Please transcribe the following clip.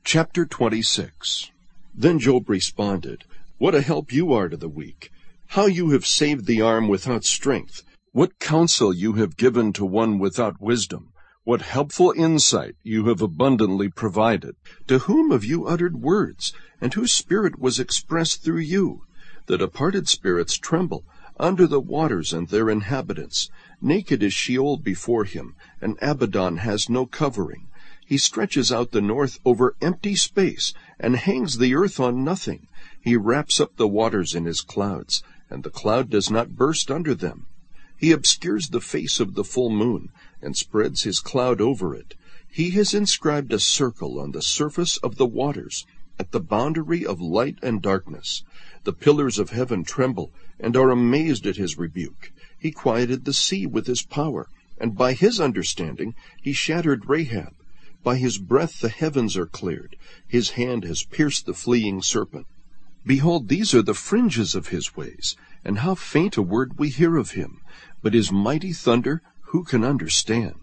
Chapter 26. Then Job responded, "What a help you are to the weak! How you have saved the arm without strength! What counsel you have given to one without wisdom! What helpful insight you have abundantly provided! To whom have you uttered words, and whose spirit was expressed through you? The departed spirits tremble under the waters and their inhabitants. Naked is Sheol before him, and Abaddon has no covering. He stretches out the north over empty space, and hangs the earth on nothing. He wraps up the waters in his clouds, and the cloud does not burst under them. He obscures the face of the full moon, and spreads his cloud over it. He has inscribed a circle on the surface of the waters, at the boundary of light and darkness. The pillars of heaven tremble, and are amazed at his rebuke. He quieted the sea with his power, and by his understanding he shattered Rahab. By his breath the heavens are cleared. His hand has pierced the fleeing serpent. Behold, these are the fringes of his ways, and how faint a word we hear of him. But his mighty thunder who can understand?